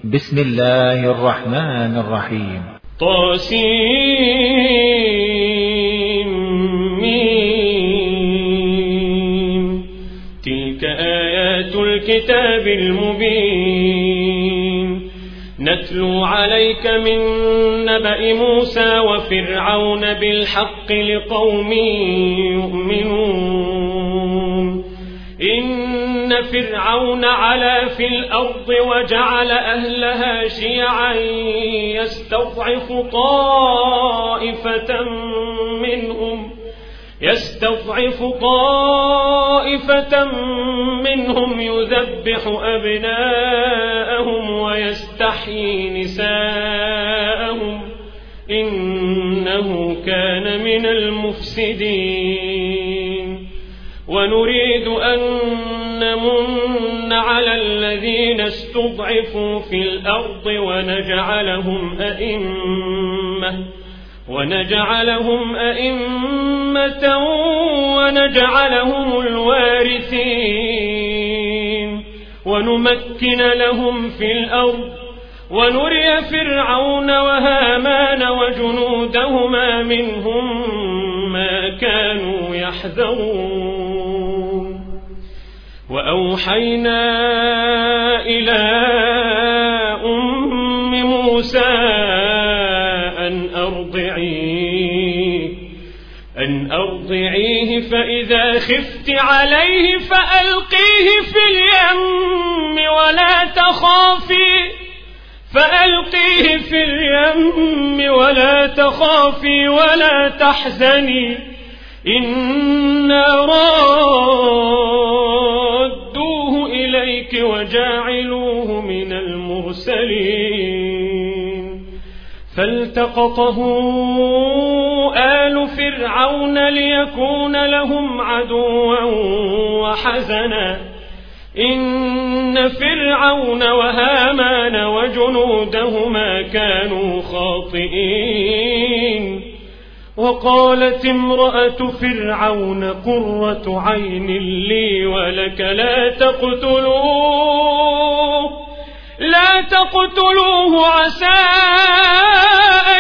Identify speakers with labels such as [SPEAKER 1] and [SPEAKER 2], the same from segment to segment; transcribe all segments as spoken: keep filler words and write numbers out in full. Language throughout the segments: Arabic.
[SPEAKER 1] بسم الله الرحمن الرحيم.
[SPEAKER 2] طاسيم. تلك آيات الكتاب المبين نتلو عليك من نبأ موسى وفرعون بالحق لقوم يؤمنون. إن فرعون علا في الأرض وجعل أهلها شيعا يستضعف طائفة منهم يستضعف طائفة منهم يذبح أبناءهم ويستحيي نساءهم إنه كان من المفسدين. ونريد أن نمن على الذين استضعفوا في الأرض ونجعلهم أئمة ونجعلهم أئمة ونجعلهم الوارثين ونمكن لهم في الأرض ونري فرعون وهامان وجنودهما منهم ما كانوا يحذرون. وأوحينا إلى أم موسى أن أرضعيه أن أرضعيه فإذا خفت عليه فألقيه في اليم ولا تخافي فألقيه في اليم ولا تخافي ولا تحزني إنا رادوه إليك وجاعلوه من المرسلين. فالتقطه آل فرعون ليكون لهم عدوا وحزنا إن فرعون وهامان وجنودهما كانوا خاطئين. وقالت امرأة فرعون قرة عين لي ولك لا تقتلوه لا تقتلوه عسى أن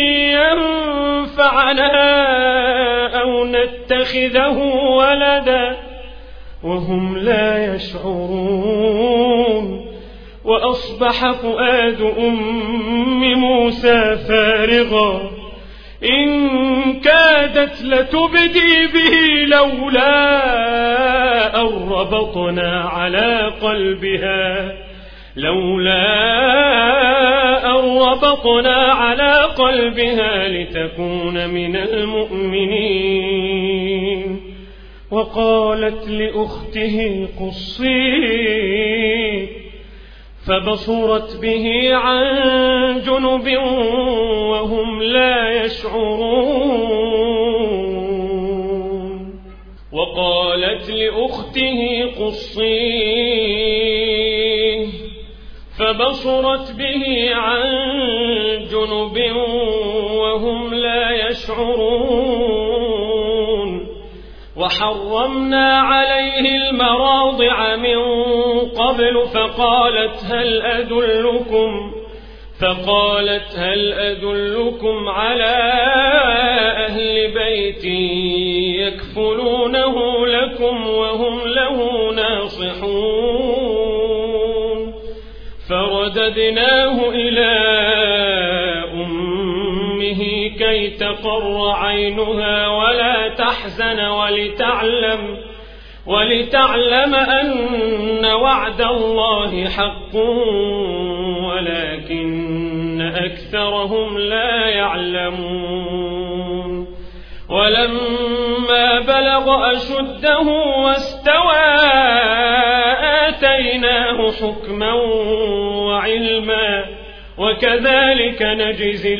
[SPEAKER 2] ينفعنا أو نتخذه ولدا وهم لا يشعرون. وأصبح فؤاد أم موسى فارغا إن كادت لتبدي به لولا أن ربطنا على قلبها لولا أن ربطنا على قلبها لتكون من المؤمنين. وقالت لأخته قصيه فبصرت به عن جنب وهم لا يشعرون. وقالت لأخته قصيه فبصرت به عن جنب وهم لا يشعرون. وحرمنا عليه المراضع من قبل فقالت هل أدلكم فقالت هل أدلكم على أهل بيت يكفلونه لكم وهم له ناصحون. فرددناه إلى أمه كي تقر عينها ولا تحزن ولتعلم ولتعلم أن وعد الله حق ولكن أكثرهم لا يعلمون. ولما بلغ أشده واستوى آتيناه حكما وعلما وكذلك نجزي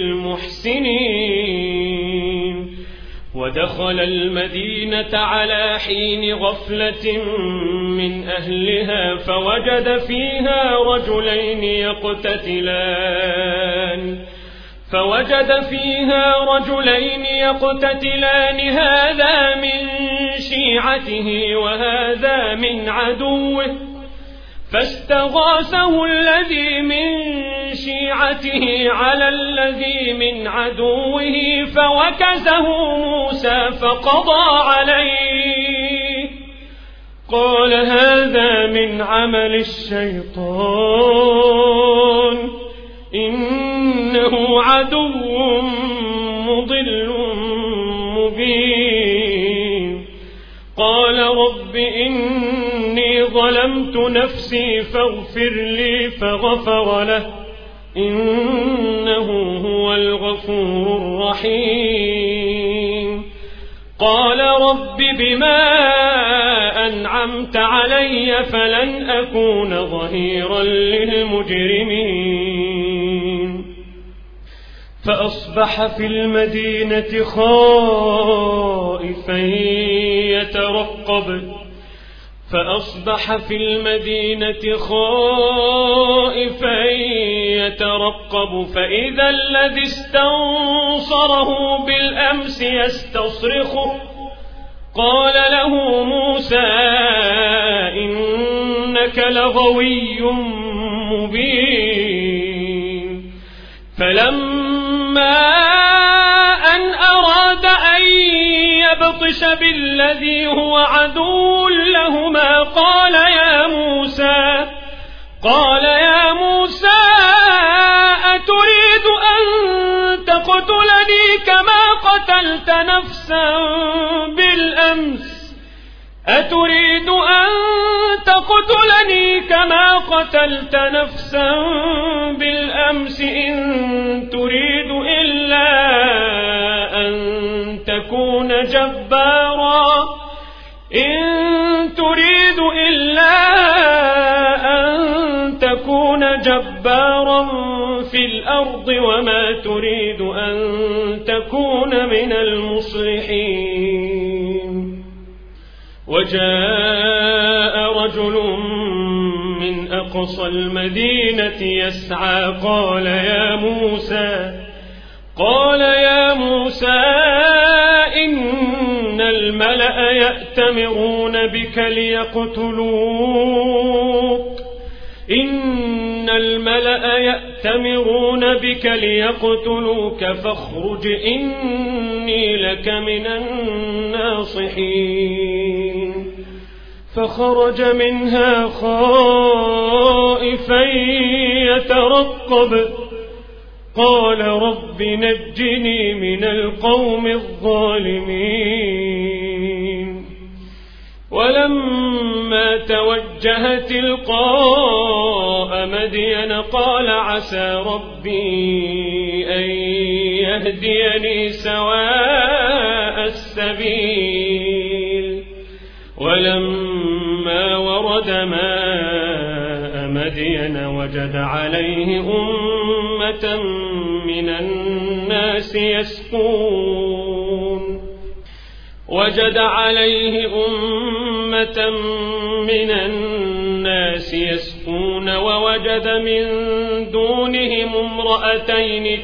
[SPEAKER 2] المحسنين. ودخل المدينة على حين غفلة من أهلها فوجد فيها رجلين يقتتلان فوجد فيها رجلين يقتتلان هذا من شيعته وهذا من عدوه فاستغاثه الذي من شيعته على الذي من عدوه فوكزه موسى فقضى عليه قال هذا من عمل الشيطان إنه عدو مضل مبين قال رب إني ظلمت نفسي فاغفر لي فغفر له إنه هو الغفور الرحيم قال رب بما أنعمت علي فلن أكون ظهيرا للمجرمين فأصبح في المدينة خائفا يترقب فأصبح في المدينة خائفا يترقب فإذا الذي استنصره بالأمس يستصرخه قال له موسى إنك لغوي مبين فلما أن أراد أن يبطش بالذي هو عدو لهما قال يا موسى قال يا موسى أتريد أن تقتلني كما قتلت نفسا بالأمس أتريد أن تقتلني كما قتلت نفسا بالأمس إن تريد إلا أن تكون جبارا إن تريد إلا أن تكون جبارا في الأرض وما تريد أن تكون من المصلحين وجاء رجل من أقصى المدينة يسعى قال يا موسى قال يا موسى إن الملأ يأتمرون بك ليقتلوك إن الملأ يأتمرون بك ليقتلوك فاخرج إني لك من الناصحين فخرج منها خائفا يترقب قال رب نجني من القوم الظالمين ولما توجه تلقاء مدين قال عسى ربي أن يهديني سواء السبيل ولما ورد ماء مدين وجد عليه أمة من الناس يسقون وجد عليه أمة من الناس يسقون ووجد من دونهم امرأتين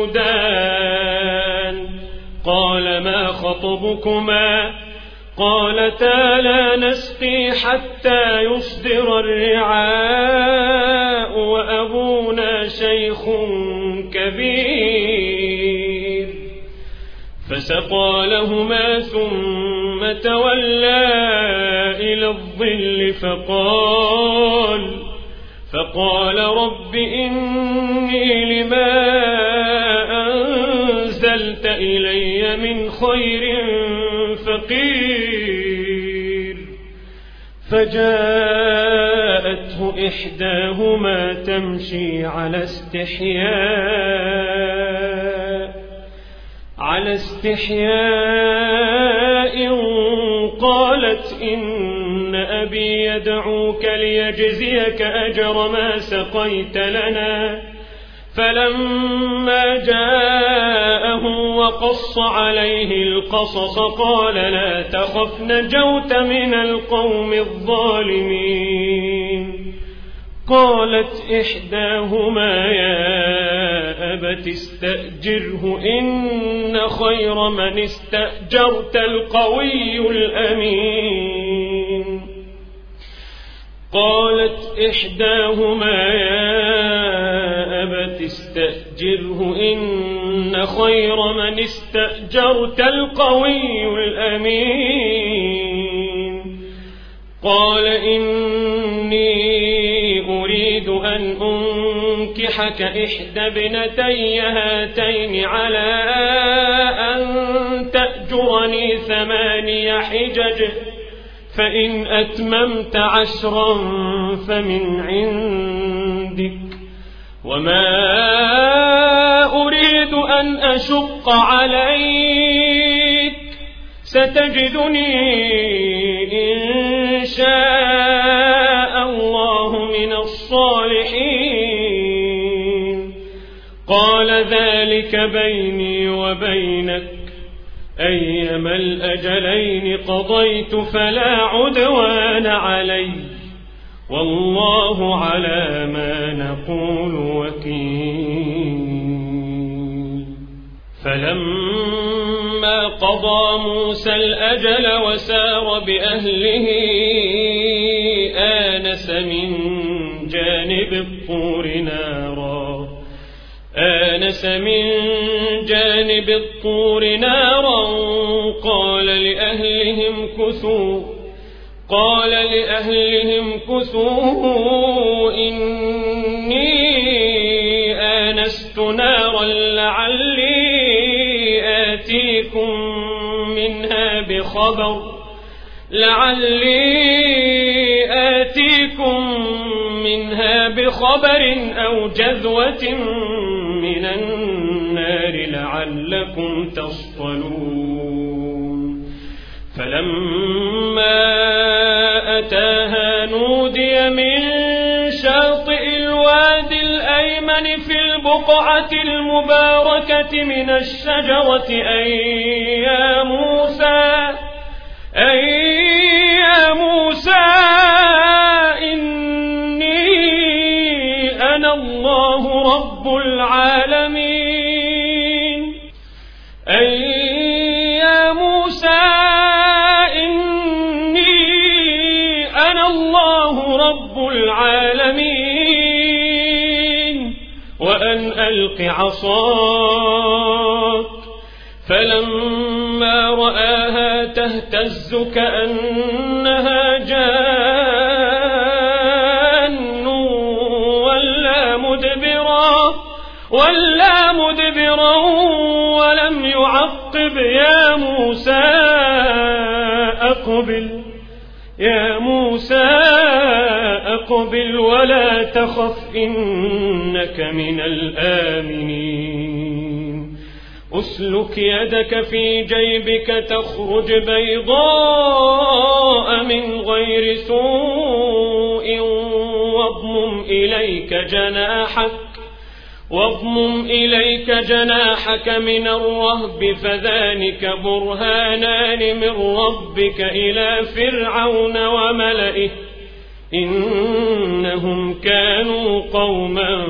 [SPEAKER 2] تذودان قال ما خطبكما قالتا لا نسقي حتى يصدر الرعاء وأبونا شيخ كبير فسقى لهما ثم تولى إلى الظل فقال فقال رب إني لما أنزلت إلي من خير فقير فجاءته إحداهما تمشي على استحياء على استحياء قالت إن أبي يدعوك ليجزيك أجر ما سقيت لنا فلما جاءه وقص عليه القصص قال لا تخف نجوت من القوم الظالمين قالت إحداهما يا أبت استأجره إن خير من استأجرت القوي الأمين قالت إحداهما يا أبت استأجره إن خير من استأجرت القوي الأمين. قال إني أريد أن أنكحك إحدى ابنتي هاتين على أن تأجرني ثماني حجج فإن أتممت عشرا فمن عندك وما أريد أن أشق عليك ستجدني إن شاء الله من الصالحين. قال ذلك بيني وبينك أيما الأجلين قضيت فلا عدوان علي والله على ما نقول وكيل. فلما قضى موسى الأجل وسار بأهله آنس من جانب الطور نارا آنس من جانب الطور نارا قال لأهلهم كثوا قال لأهلهم كثوا إني آنست نارا لعلي آتيكم منها بخبر لعلي آتيكم منها بخبر أو جذوة من النار لعلكم تصطلون. فلما أتاها نودي من شاطئ الوادي الأيمن في البقعة المباركة من الشجرة أي يا موسى أي يا موسى إني أنا الله رب العالمين أي يا موسى إني أنا الله رب العالمين وأن ألق عصاك. فلما رآها تهتز كأنها جان ولا مدبرا ولا مدبرا ولم يعقب يا موسى أقبل يا موسى أقبل ولا تخف إنك من الآمنين. أسلك يدك في جيبك تخرج بيضاء من غير سوء واضمم إليك جناحك واضمم إليك جناحك من الرهب فذلك برهانان من ربك إلى فرعون وملئه إنهم كانوا قوما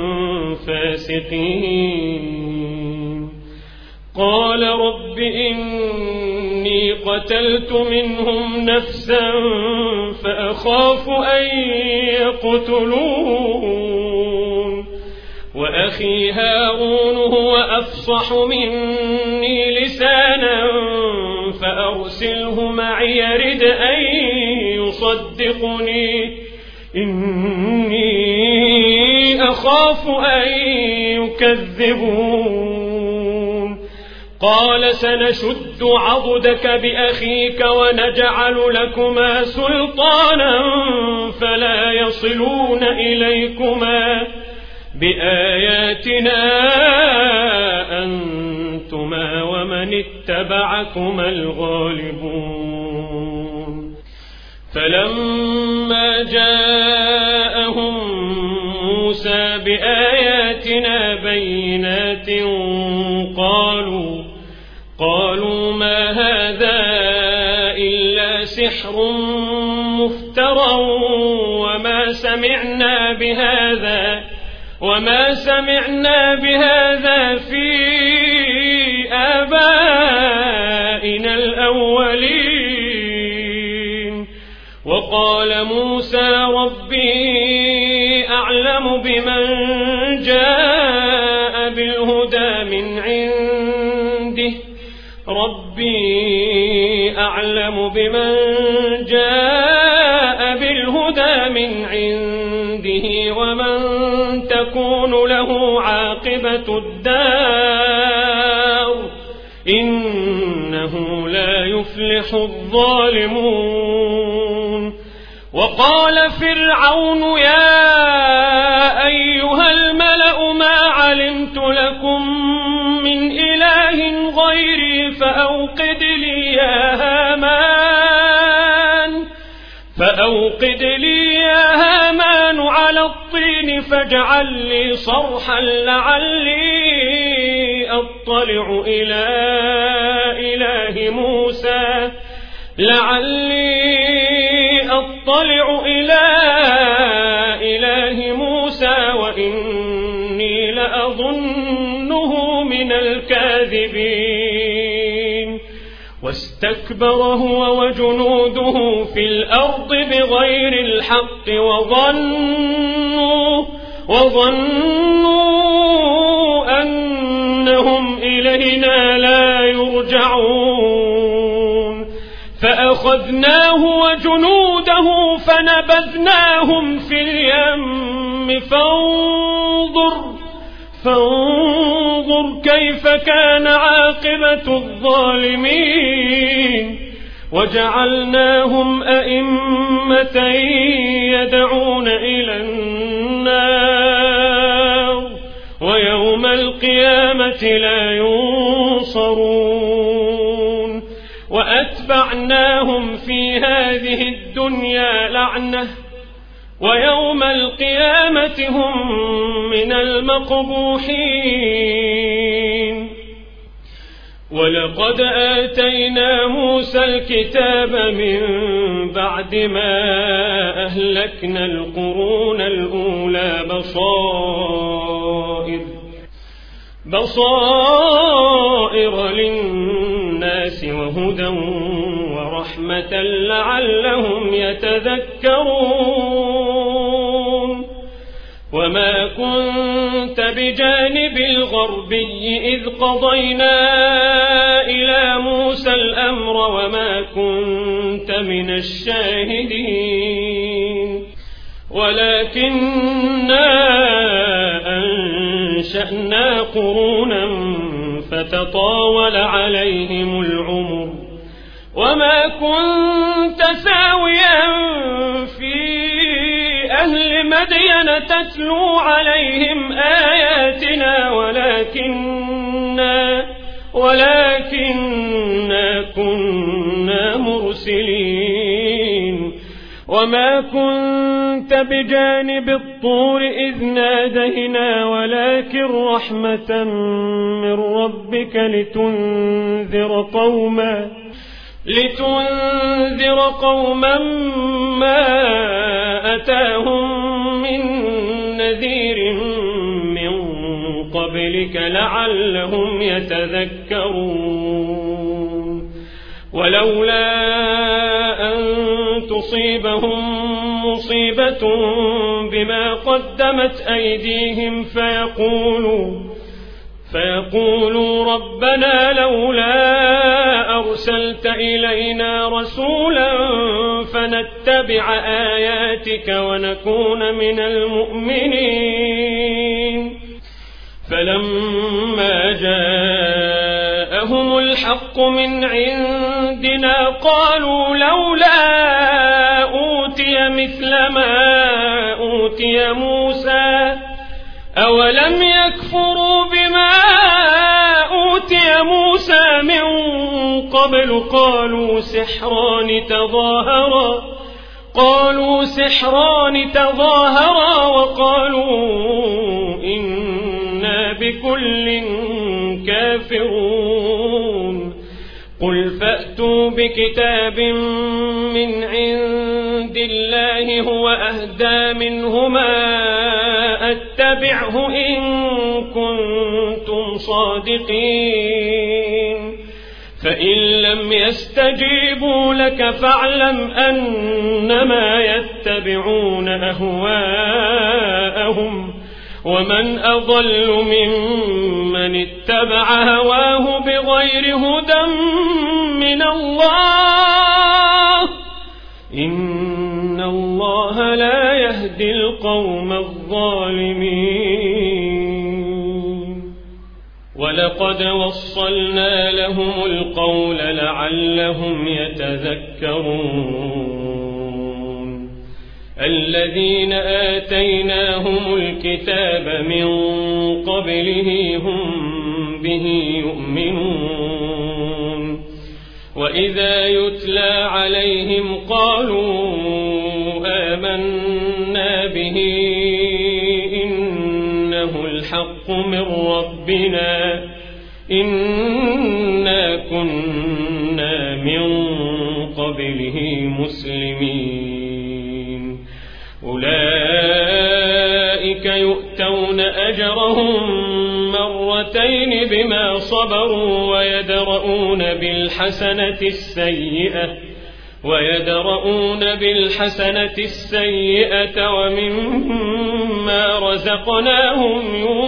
[SPEAKER 2] فاسقين. قال رب إني قتلت منهم نفسا فأخاف أن يقتلون وأخي هارون هو أفصح مني لسانا فأرسله معي يرد أن يصدقني إني أخاف أن يكذبون. قال سنشد عضدك بأخيك ونجعل لكما سلطانا فلا يصلون إليكما بآياتنا أنتما ومن اتبعكما الغالبون. فلما جاءهم موسى بآياتنا بينات قالوا قالوا ما هذا إلا سحر مفترى وما سمعنا بهذا وما سمعنا بهذا في آبائنا الأولين. وقال موسى ربي أعلم بمن جاء من عنده ربي أعلم بمن جاء بالهدى من عنده ومن تكون له عاقبة الدار إنه لا يفلح الظالمون. وقال فرعون يا أيها الملأ ما علمت لكم من إله غيري فأوقد لي يا هامان فأوقد لي يا هامان على الطين فاجعل لي صرحا لعلي أطلع إلى إله موسى لعلي أطلع إلى إله موسى وإني لأظنه من الكاذبين. واستكبر هو وجنوده في الأرض بغير الحق وظنوا وظنوا أنهم إلينا لا يرجعون فأخذناه وجنوده فنبذناهم في اليم فانظر فانظر كيف كان عاقبة الظالمين. وجعلناهم أئمة يدعون إلى النار ويوم القيامة لا ينصرون. وأتبعناهم في هذه الدنيا لعنة ويوم القيامة هم من المقبوحين. ولقد آتينا موسى الكتاب من بعد ما أهلكنا القرون الأولى بصائر بصائر للناس وهدى ورحمة لعلهم يتذكرون. وما كنت بجانب الغربي إذ قضينا إلى موسى الأمر وما كنت من الشاهدين ولكننا أنشأنا قرونا فتطاول عليهم العمر وما كنت ساويا في أهل مدين تتلو عليهم آياتنا ولكننا ولكننا كنا مرسلين. وما كنت بجانب الطور إذ نادينا ولكن رحمة من ربك لتنذر قوما لتنذر قوما ما أتاهم من نذير من قبلك لعلهم يتذكرون. ولولا أن تصيبهم مصيبة بما قدمت أيديهم فيقولوا فيقولوا ربنا لولا أرسلت إلينا رسولا فنتبع آياتك ونكون من المؤمنين. فلما جاءهم الحق من عندنا قالوا لولا أوتي مثل ما أوتي موسى أولم يكفروا بما أوتي موسى من قبل قالوا سحران تظاهرا قالوا سحران تظاهرا وقالوا إنا بكل كافرون. قل فأتوا بكتاب من عند الله هو أهدى منهما أتبعه إن كنتم صادقين. فإن لم يستجيبوا لك فاعلم أنما يتبعون أهواءهم ومن أضل ممن اتبع هواه بغير هدى من الله إن الله لا يهدي القوم الظالمين ولقد وصلنا لهم القول لعلهم يتذكرون الذين آتيناهم الكتاب من قبله هم به يؤمنون وإذا يتلى عليهم قالوا آمنا به إنه الحق من ربنا إنا كنا من قبله مسلمين أولئك يؤتون أجرهم مرتين بما صبروا ويدرؤون بالحسنة السيئة ويدرؤون بالحسنة السيئة ومما رزقناهم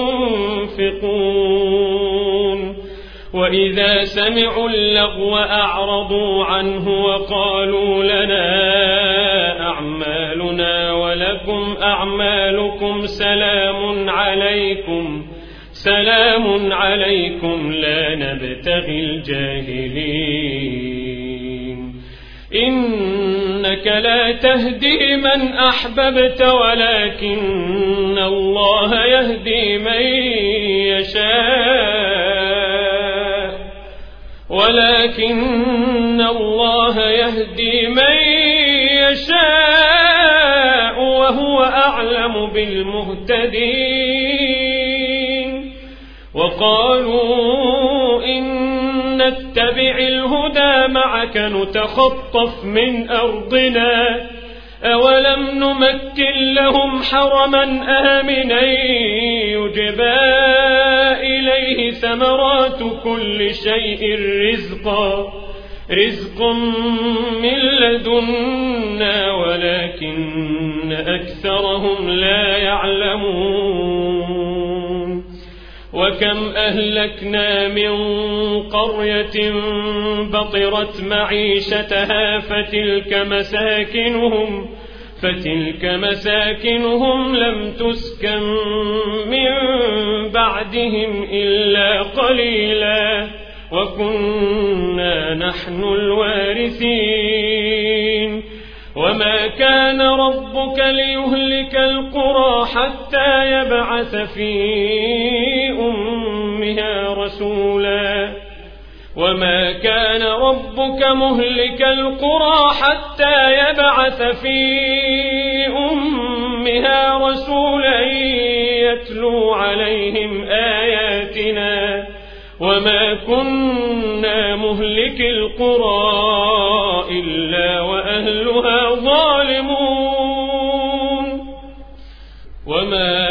[SPEAKER 2] ينفقون وإذا سمعوا اللغو أعرضوا عنه وقالوا لنا أعمالنا ولكم أعمالكم سلام عليكم سلام عليكم لا نبتغي الجاهلين إنك لا تهدي من أحببت ولكن الله يهدي من يشاء ولكن الله يهدي من يشاء وهو أعلم بالمهتدين وقالوا إن نتبع الهدى معك نتخطف من أرضنا أولم نمكن لهم حرما آمنا يجبى إليه ثمرات كل شيء رزقا رزق من لدنا ولكن أكثرهم لا يعلمون وكم أهلكنا من قرية بطرت معيشتها فتلك مساكنهم فتلك مساكنهم لم تسكن من بعدهم إلا قليلا وكنا نحن الوارثين وما كان ربك ليهلك القرى حتى يبعث في أمها رسولا وما كان ربك مهلك القرى حتى يبعث في أمها رسولا يتلو عليهم آياتنا وما كنا مهلك القرى إلا وأهلها ظالمون وما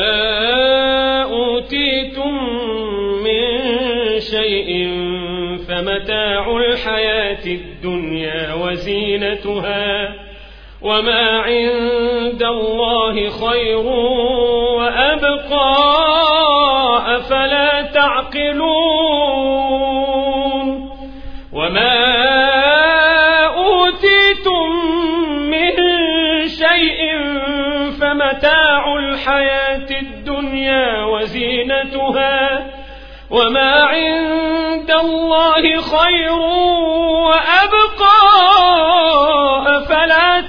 [SPEAKER 2] أوتيتم من شيء فمتاع الحياة الدنيا وزينتها وما عند الله خير وأبقى أفلا تعقلون وما أوتيتم من شيء فمتاع الحياة الدنيا وزينتها وما عند الله خير وأبقى أفلا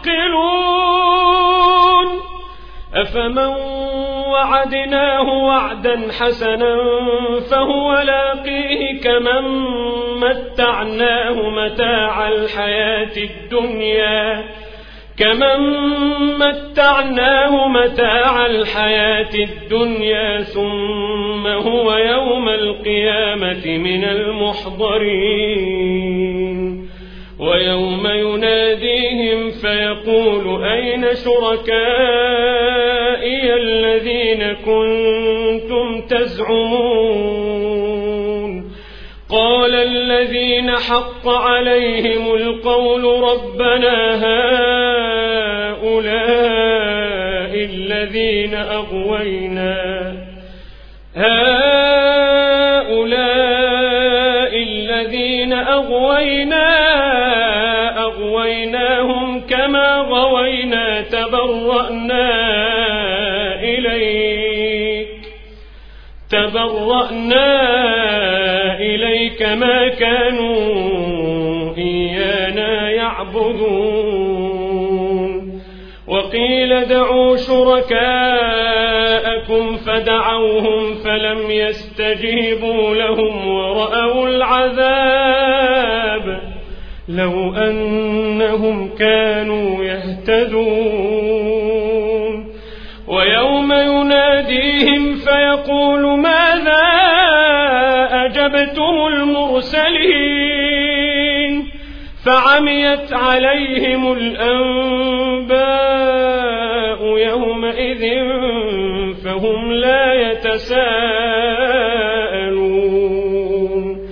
[SPEAKER 2] تعقلون أفمن وعدناه وعدا حسنا فهو لاقيه كمن متعناه متاع الحياة الدنيا كمن متعناه متاع الحياة الدنيا ثم هو يوم القيامة من المحضرين ويوم يناديهم فيقول أين شركائي الذين كنتم تزعمون قال الذين حق عليهم القول ربنا هؤلاء الذين أغوينا هؤلاء الذين أغوينا أغويناهم كما غوينا تبرأنا إليك تبرأنا إليك ما كانوا إيانا يعبدون وقيل دعوا شركاءكم فدعوهم فلم يستجيبوا لهم ورأوا العذاب لو أنهم كانوا يهتدون ويوم يناديهم فيقول ماذا أجبتم المرسلين فعميت عليهم الأنباء يومئذ فهم لا يتساءلون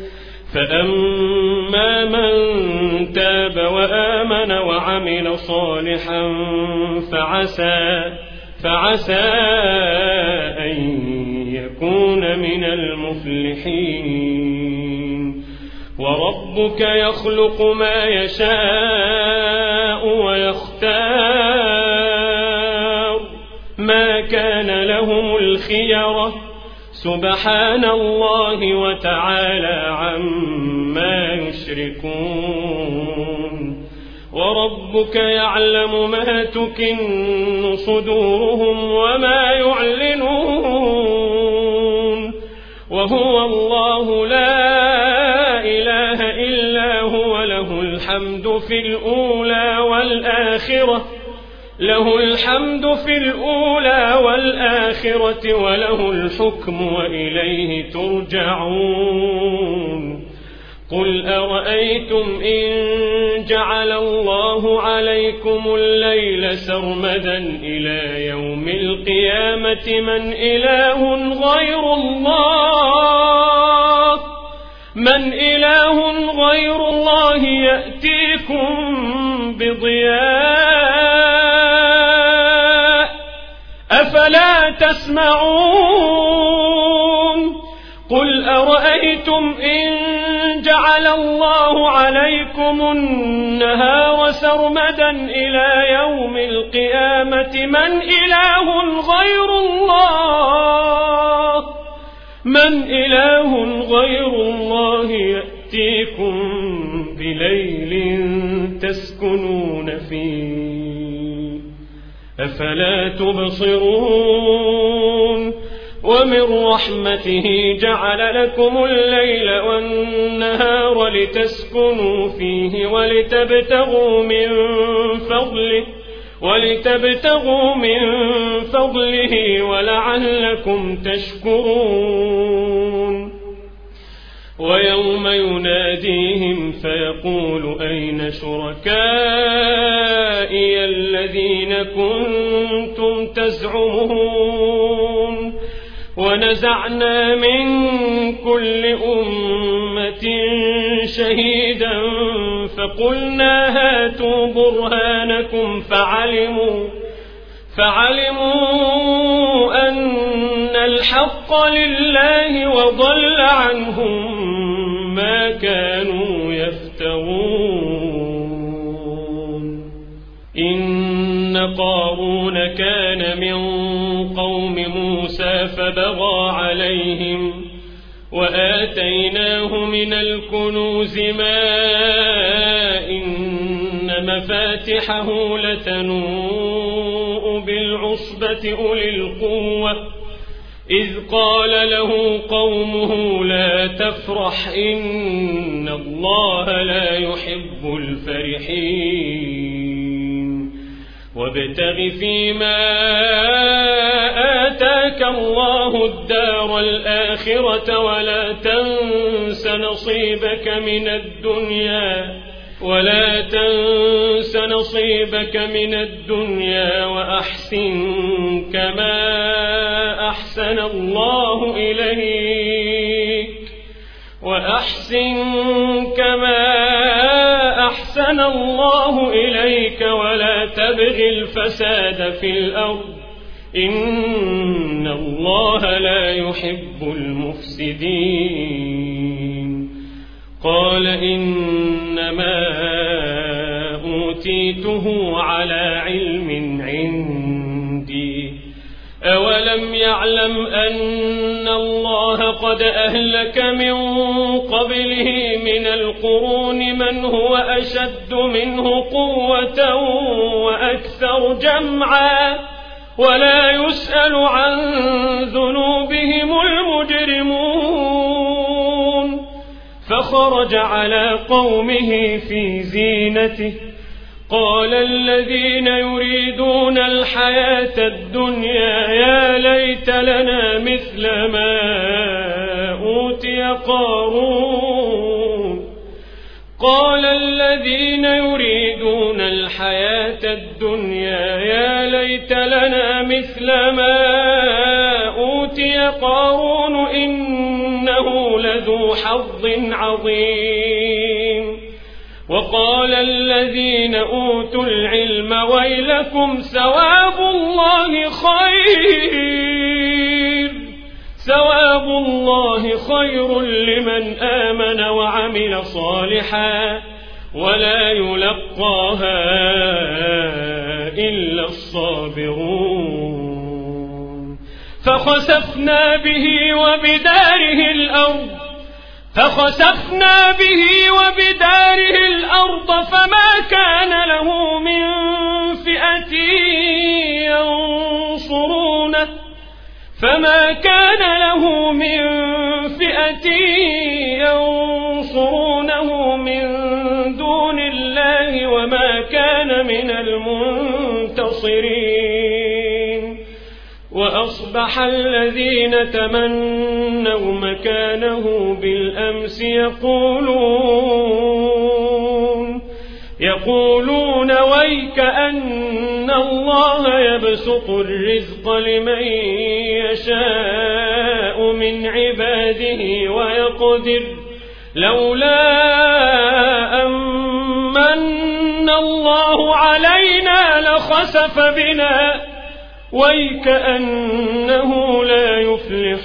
[SPEAKER 2] فأما من تاب وآمن وعمل صالحا فعسى فعسى أن يكون من المفلحين وربك يخلق ما يشاء ويختار ما كان لهم الخيرة سبحان الله وتعالى عما يشركون وربك يعلم ما تكن صدورهم وما يعلنون وهو الله لا إله إلا هو له الحمد في الأولى والآخرة له الحمد في الأولى والآخرة وله الحكم وإليه ترجعون قل أرأيتم إن جعل الله عليكم الليل سرمدا إلى يوم القيامة من إله غير الله من إله غير الله يأتيكم بضياء أفلا تسمعون قل أرأيتم إن جعل الله عليكم النهار سرمدا إلى يوم القيامة من إله غير الله من إله غير الله يأتيكم بليل تسكنون فيه أفلا تبصرون ومن رحمته جعل لكم الليل والنهار لتسكنوا فيه ولتبتغوا من فضله ولتبتغوا من فضله ولعلكم تشكرون ويوم يناديهم فيقول أين شركائي الذين كنتم تزعمون ونزعنا من كل أمة شهيدا فقلنا هاتوا برهانكم فعلموا فعلموا أن الحق لله وضل عنهم ما كانوا يفترون إن قارون كان من قوم موسى فبغى عليهم وآتيناه من الكنوز ما إن مفاتحه لتنوء بالعصبة أولي القوة إذ قال له قومه لا تفرح إن الله لا يحب الفرحين وابتغ فيما آتاك الله الدار الآخرة ولا تنس نصيبك من الدنيا ولا تنس نصيبك من الدنيا وأحسن كما أحسن الله إليك وأحسن كما أحسن الله إليك ولا تبغ الفساد في الأرض إن الله لا يحب المفسدين. قال إنما أوتيته على علم عندي أولم يعلم أن الله قد أهلك من قبله من القرون من هو أشد منه قوة وأكثر جمعا ولا يسأل عن ذنوبهم المجرمون. فخرج على قومه في زينته قال الذين يريدون الحياة الدنيا يا ليت لنا مثل ما أوتي قارون. قال الذين يريدون الحياة الدنيا يا ليت لنا مثل ما أوتي قارون إنه لذو حظ عظيم. وقال الذين أوتوا العلم ويلكم ثواب الله خير ثواب الله خير لمن آمن وعمل صالحا ولا يلقاها إلا الصابرون. فخسفنا به وبداره الأرض فخسفنا به وبداره الأرض فما كان له من فئة ينصرونه فما كان له من فئة ينصرونه من دون الله وما كان من المنتصرين. وأصبح الذين تمنوا مكانه بالأمس يقولون يقولون ويك أن الله يبسط الرزق لمن يشاء من عباده ويقدر لولا أمن الله علينا لخسف بنا ويكأنه لا يفلح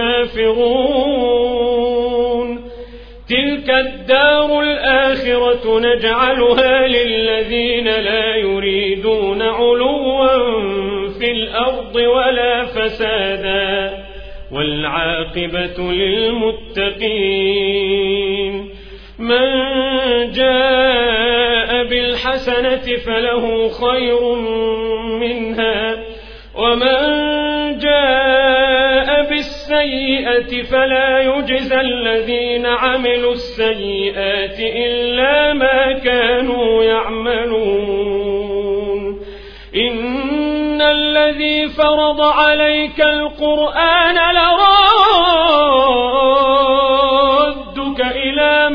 [SPEAKER 2] الكافرون. تلك الدار الآخرة نجعلها للذين لا يريدون علوا في الأرض ولا فسادا والعاقبة للمتقين. من جاء بالحسنة فله خير منها ومن جاء بالسيئة فلا يجزى الذين عملوا السيئات إلا ما كانوا يعملون. إن الذي فرض عليك القرآن لرادك إلى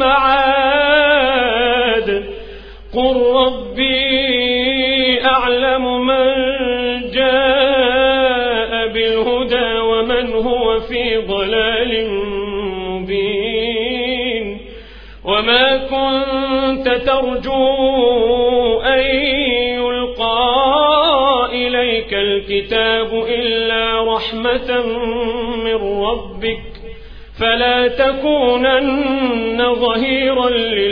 [SPEAKER 2] معاد قل ربي أعلم من جاء بالهدى ومن هو في ضلال مبين. وما كنت ترجو أن يلقى إليك الكتاب إلا رحمة من ربك فلا تكونن ظهيرا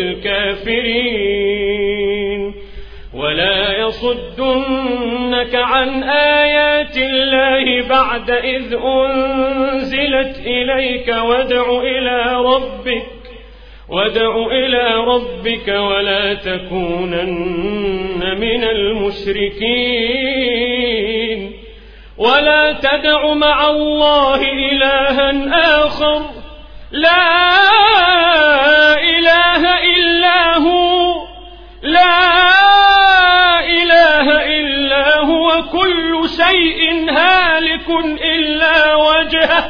[SPEAKER 2] للكافرين. ولا يصدنك عن آيات الله بعد إذ أنزلت إليك وادع إلى ربك وادع إلى ربك ولا تكونن من المشركين. ولا تدع مع الله إلها آخر لا إله إلا هو لا إله إلا هو كل شيء هالك إلا وجهه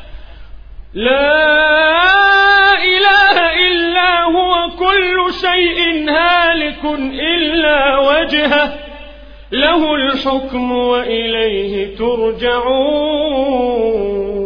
[SPEAKER 2] لا إله إلا هو كل شيء هالك إلا وجهه له الحكم وإليه ترجعون.